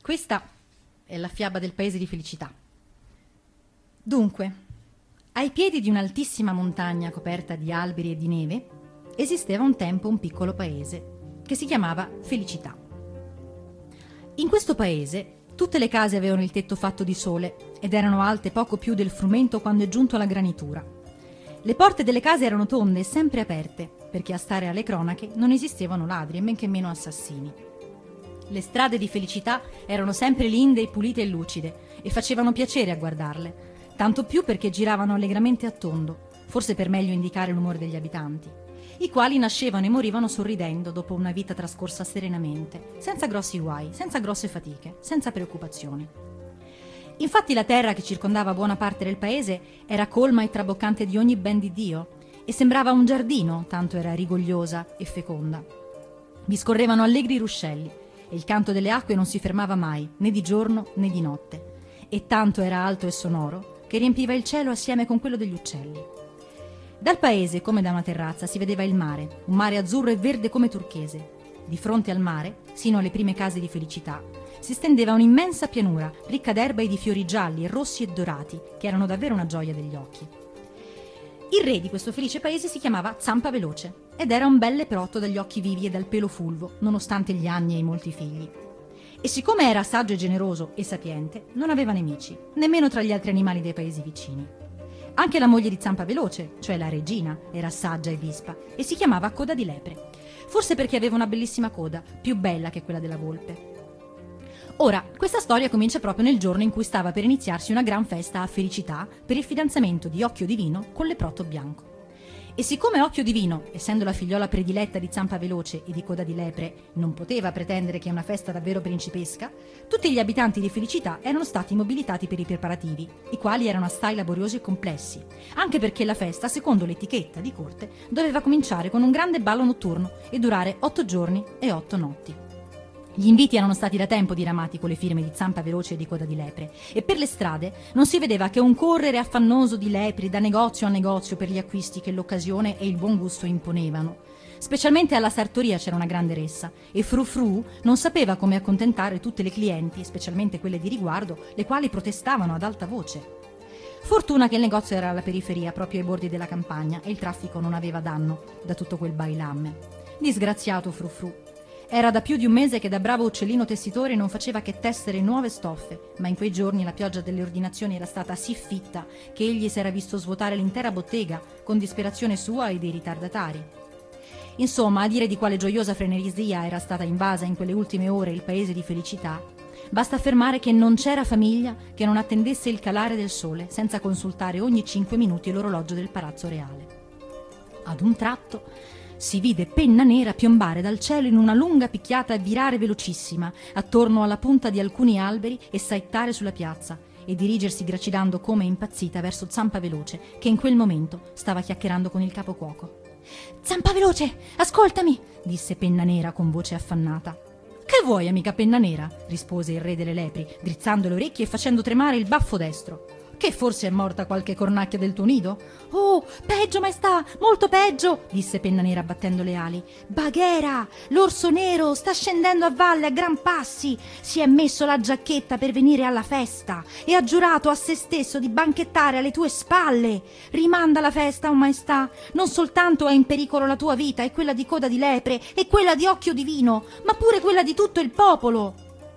Questa è la fiaba del paese di felicità. Dunque, ai piedi di un'altissima montagna coperta di alberi e di neve, esisteva un tempo un piccolo paese che si chiamava Felicità. In questo paese tutte le case avevano il tetto fatto di sole ed erano alte poco più del frumento quando è giunto la granitura. Le porte delle case erano tonde e sempre aperte, perché a stare alle cronache non esistevano ladri e men che meno assassini. Le strade di Felicità erano sempre linde, pulite e lucide e facevano piacere a guardarle, tanto più perché giravano allegramente a tondo, forse per meglio indicare l'umore degli abitanti, i quali nascevano e morivano sorridendo dopo una vita trascorsa serenamente, senza grossi guai, senza grosse fatiche, senza preoccupazioni. Infatti la terra che circondava buona parte del paese era colma e traboccante di ogni ben di Dio e sembrava un giardino, tanto era rigogliosa e feconda. Vi scorrevano allegri ruscelli e il canto delle acque non si fermava mai, né di giorno né di notte, e tanto era alto e sonoro che riempiva il cielo assieme con quello degli uccelli. Dal paese, come da una terrazza, si vedeva il mare, un mare azzurro e verde come turchese. Di fronte al mare, sino alle prime case di Felicità, si stendeva un'immensa pianura, ricca d'erba e di fiori gialli e rossi e dorati, che erano davvero una gioia degli occhi. Il re di questo felice paese si chiamava Zampa Veloce ed era un bel leprotto dagli occhi vivi e dal pelo fulvo, nonostante gli anni e i molti figli. E siccome era saggio e generoso e sapiente, non aveva nemici, nemmeno tra gli altri animali dei paesi vicini. Anche la moglie di Zampa Veloce, cioè la regina, era saggia e vispa e si chiamava Coda di Lepre, forse perché aveva una bellissima coda, più bella che quella della volpe. Ora, questa storia comincia proprio nel giorno in cui stava per iniziarsi una gran festa a Felicità per il fidanzamento di Occhio Divino con Leprotto Bianco. E siccome Occhio Divino, essendo la figliola prediletta di Zampa Veloce e di Coda di Lepre, non poteva pretendere che una festa davvero principesca, tutti gli abitanti di Felicità erano stati mobilitati per i preparativi, i quali erano assai laboriosi e complessi, anche perché la festa, secondo l'etichetta di corte, doveva cominciare con un grande ballo notturno e durare 8 giorni e 8 notti. Gli inviti erano stati da tempo diramati con le firme di Zampa Veloce e di Coda di Lepre e per le strade non si vedeva che un correre affannoso di lepri da negozio a negozio per gli acquisti che l'occasione e il buon gusto imponevano. Specialmente alla sartoria c'era una grande ressa e Fru Fru non sapeva come accontentare tutte le clienti, specialmente quelle di riguardo, le quali protestavano ad alta voce. Fortuna che il negozio era alla periferia, proprio ai bordi della campagna, e il traffico non aveva danno da tutto quel bailamme. Disgraziato Fru Fru. Era da più di un mese che da bravo uccellino tessitore non faceva che tessere nuove stoffe, ma in quei giorni la pioggia delle ordinazioni era stata sì fitta che egli si era visto svuotare l'intera bottega con disperazione sua e dei ritardatari. Insomma, a dire di quale gioiosa frenesia era stata invasa in quelle ultime ore il paese di Felicità, basta affermare che non c'era famiglia che non attendesse il calare del sole senza consultare ogni 5 minuti l'orologio del palazzo reale. Ad un tratto si vide Penna Nera piombare dal cielo in una lunga picchiata e virare velocissima attorno alla punta di alcuni alberi e saettare sulla piazza e dirigersi gracidando come impazzita verso Zampa Veloce, che in quel momento stava chiacchierando con il capocuoco. «Zampa Veloce, ascoltami!» disse Penna Nera con voce affannata. «Che vuoi, amica Penna Nera?» rispose il re delle lepri, drizzando le orecchie e facendo tremare il baffo destro. «Che forse è morta qualche cornacchia del tuo nido?» «Oh, peggio, maestà, molto peggio!» disse Penna Nera battendo le ali. «Baghera, l'orso nero sta scendendo a valle a gran passi, si è messo la giacchetta per venire alla festa e ha giurato a se stesso di banchettare alle tue spalle. Rimanda la festa, oh maestà, non soltanto è in pericolo la tua vita e quella di Coda di Lepre e quella di Occhio Divino, ma pure quella di tutto il popolo!»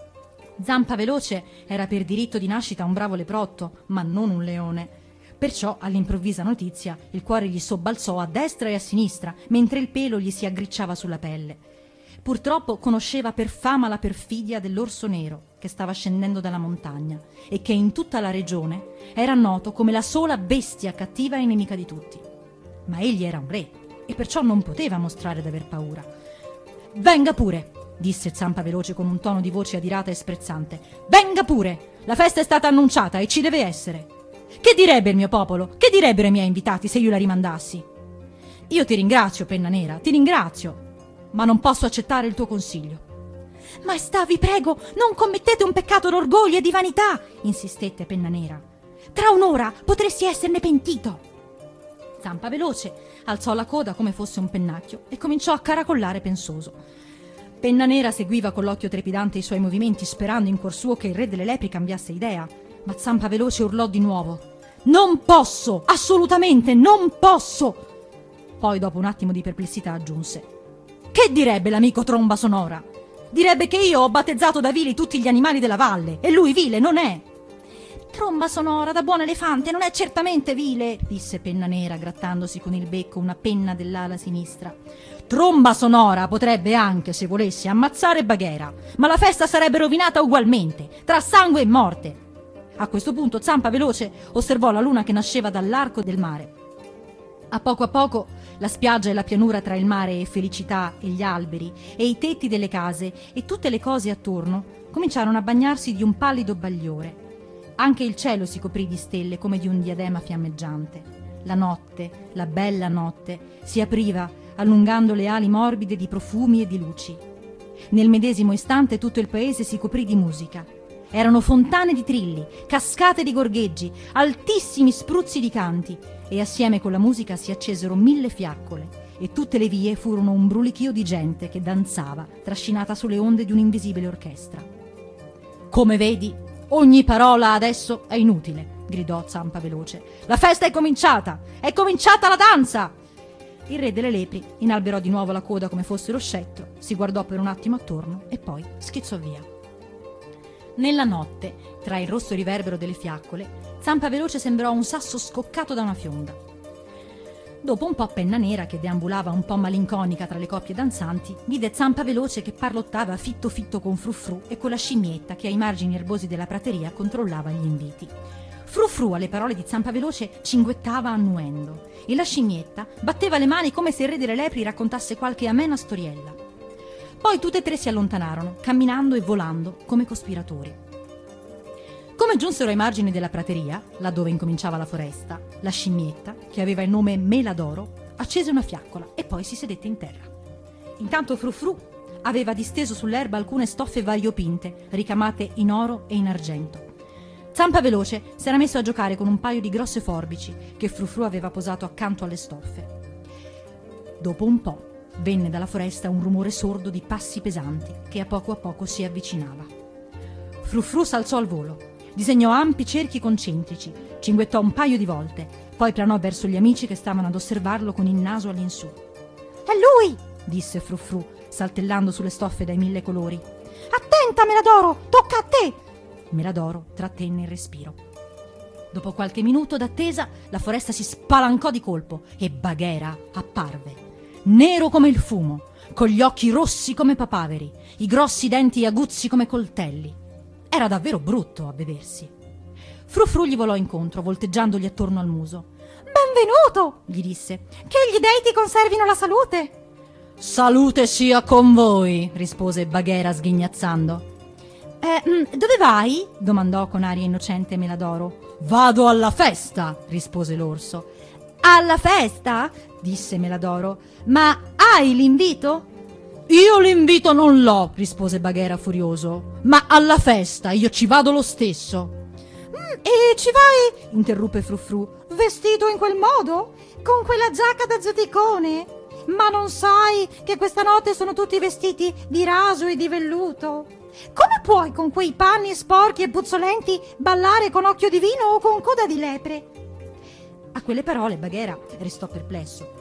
Zampa Veloce era per diritto di nascita un bravo leprotto, ma non un leone. Perciò, all'improvvisa notizia, il cuore gli sobbalzò a destra e a sinistra, mentre il pelo gli si aggricciava sulla pelle. Purtroppo conosceva per fama la perfidia dell'orso nero, che stava scendendo dalla montagna, e che in tutta la regione era noto come la sola bestia cattiva e nemica di tutti. Ma egli era un re, e perciò non poteva mostrare d'aver paura. «Venga pure!» disse Zampa Veloce con un tono di voce adirata e sprezzante. «Venga pure! La festa è stata annunciata e ci deve essere! Che direbbe il mio popolo? Che direbbero i miei invitati se io la rimandassi?» «Io ti ringrazio, Penna Nera, ti ringrazio, ma non posso accettare il tuo consiglio». «Maestà, vi prego, non commettete un peccato d'orgoglio e di vanità!» insistette Penna Nera. «Tra un'ora potresti esserne pentito!» Zampa Veloce alzò la coda come fosse un pennacchio e cominciò a caracollare pensoso. Penna Nera seguiva con l'occhio trepidante i suoi movimenti, sperando in cuor suo che il re delle lepri cambiasse idea, ma Zampa Veloce urlò di nuovo: «Non posso! Assolutamente non posso!» Poi, dopo un attimo di perplessità, aggiunse: «Che direbbe l'amico Tromba Sonora? Direbbe che io ho battezzato da vili tutti gli animali della valle, e lui vile non è!» «Tromba Sonora, da buon elefante, non è certamente vile», disse Penna Nera, grattandosi con il becco una penna dell'ala sinistra. «Tromba Sonora potrebbe anche, se volesse, ammazzare Baghera, ma la festa sarebbe rovinata ugualmente, tra sangue e morte!» A questo punto Zampa Veloce osservò la luna che nasceva dall'arco del mare. A poco la spiaggia e la pianura tra il mare e Felicità e gli alberi e i tetti delle case e tutte le cose attorno cominciarono a bagnarsi di un pallido bagliore. Anche il cielo si coprì di stelle come di un diadema fiammeggiante. La notte, la bella notte, si apriva allungando le ali morbide di profumi e di luci. Nel medesimo istante tutto il paese si coprì di musica. Erano fontane di trilli, cascate di gorgheggi, altissimi spruzzi di canti, e assieme con la musica si accesero 1000 fiaccole, e tutte le vie furono un brulichio di gente che danzava, trascinata sulle onde di un'invisibile orchestra. «Come vedi, ogni parola adesso è inutile», gridò Zampa Veloce. «La festa è cominciata! È cominciata la danza!» Il re delle lepri inalberò di nuovo la coda come fosse lo scettro, si guardò per un attimo attorno e poi schizzò via. Nella notte, tra il rosso riverbero delle fiaccole, Zampa Veloce sembrò un sasso scoccato da una fionda. Dopo un po' Penna Nera, che deambulava un po' malinconica tra le coppie danzanti, vide Zampa Veloce che parlottava fitto fitto con Frufru e con la scimmietta che ai margini erbosi della prateria controllava gli inviti. Frufru, alle parole di Zampa Veloce, cinguettava annuendo e la scimmietta batteva le mani come se il re delle lepri raccontasse qualche amena storiella. Poi tutte e tre si allontanarono, camminando e volando come cospiratori. Come giunsero ai margini della prateria, laddove incominciava la foresta, la scimmietta, che aveva il nome Meladoro, accese una fiaccola e poi si sedette in terra. Intanto Frufru aveva disteso sull'erba alcune stoffe variopinte, ricamate in oro e in argento. Zampa Veloce s'era messo a giocare con un paio di grosse forbici che Frufru aveva posato accanto alle stoffe. Dopo un po' venne dalla foresta un rumore sordo di passi pesanti che a poco si avvicinava. Frufru s'alzò al volo, disegnò ampi cerchi concentrici, cinguettò un paio di volte, poi planò verso gli amici che stavano ad osservarlo con il naso all'insù. «È lui!» disse Frufru, saltellando sulle stoffe dai 1000 colori. «Attenta, Meladoro! Tocca a te!» Meladoro trattenne il respiro. Dopo qualche minuto d'attesa, la foresta si spalancò di colpo e Baghera apparve. Nero come il fumo, con gli occhi rossi come papaveri, i grossi denti aguzzi come coltelli. Era davvero brutto a vedersi. Frufru gli volò incontro, volteggiandogli attorno al muso. «Benvenuto!» gli disse. «Che gli dei ti conservino la salute!» «Salute sia con voi!» rispose Baghera sghignazzando. «Dove vai?» domandò con aria innocente Meladoro. «Vado alla festa!» rispose l'orso. «Alla festa?» disse Meladoro. «Ma hai l'invito?» «Io l'invito non l'ho», rispose Baghera furioso, «ma alla festa io ci vado lo stesso». «E ci vai?» interruppe Frufru. «Vestito in quel modo? Con quella giacca da giudicone? Ma non sai che questa notte sono tutti vestiti di raso e di velluto? Come puoi con quei panni sporchi e puzzolenti ballare con occhio di vino o con coda di lepre?» A quelle parole Baghera restò perplesso.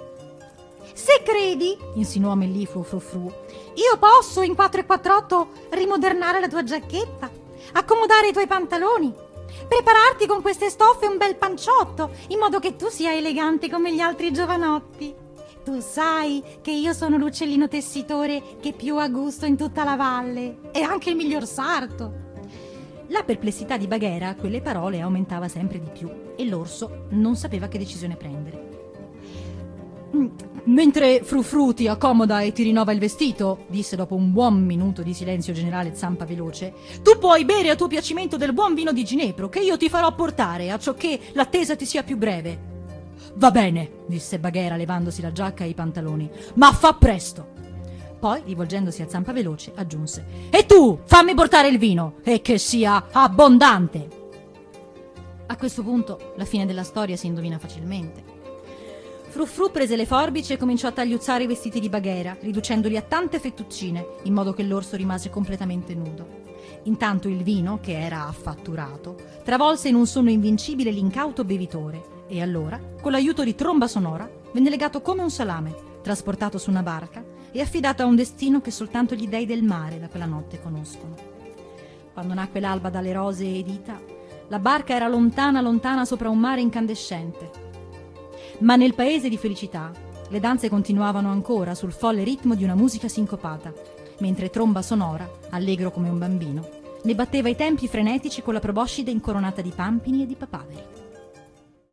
«Se credi», insinuò mellifluo Frufru, «io posso in 448 rimodernare la tua giacchetta, accomodare i tuoi pantaloni, prepararti con queste stoffe un bel panciotto, in modo che tu sia elegante come gli altri giovanotti. Tu sai che io sono l'uccellino tessitore che più ha gusto in tutta la valle, e anche il miglior sarto». La perplessità di Baghera a quelle parole aumentava sempre di più e l'orso non sapeva che decisione prendere. «Mentre Frufru ti accomoda e ti rinnova il vestito», disse dopo un buon minuto di silenzio generale Zampa Veloce, «tu puoi bere a tuo piacimento del buon vino di Ginepro che io ti farò portare, acciò che l'attesa ti sia più breve». «Va bene», disse Baghera levandosi la giacca e i pantaloni, «ma fa presto». Poi, rivolgendosi a Zampa Veloce, aggiunse: «E tu, fammi portare il vino, e che sia abbondante». A questo punto la fine della storia si indovina facilmente. Frufru prese le forbici e cominciò a tagliuzzare i vestiti di Baghera, riducendoli a tante fettuccine, in modo che l'orso rimase completamente nudo. Intanto il vino, che era affatturato, travolse in un sonno invincibile l'incauto bevitore e allora, con l'aiuto di Tromba Sonora, venne legato come un salame, trasportato su una barca e affidato a un destino che soltanto gli dei del mare da quella notte conoscono. Quando nacque l'alba dalle rosee dita, la barca era lontana lontana sopra un mare incandescente. Ma nel paese di felicità le danze continuavano ancora sul folle ritmo di una musica sincopata, mentre Tromba Sonora, allegro come un bambino, ne batteva i tempi frenetici con la proboscide incoronata di pampini e di papaveri.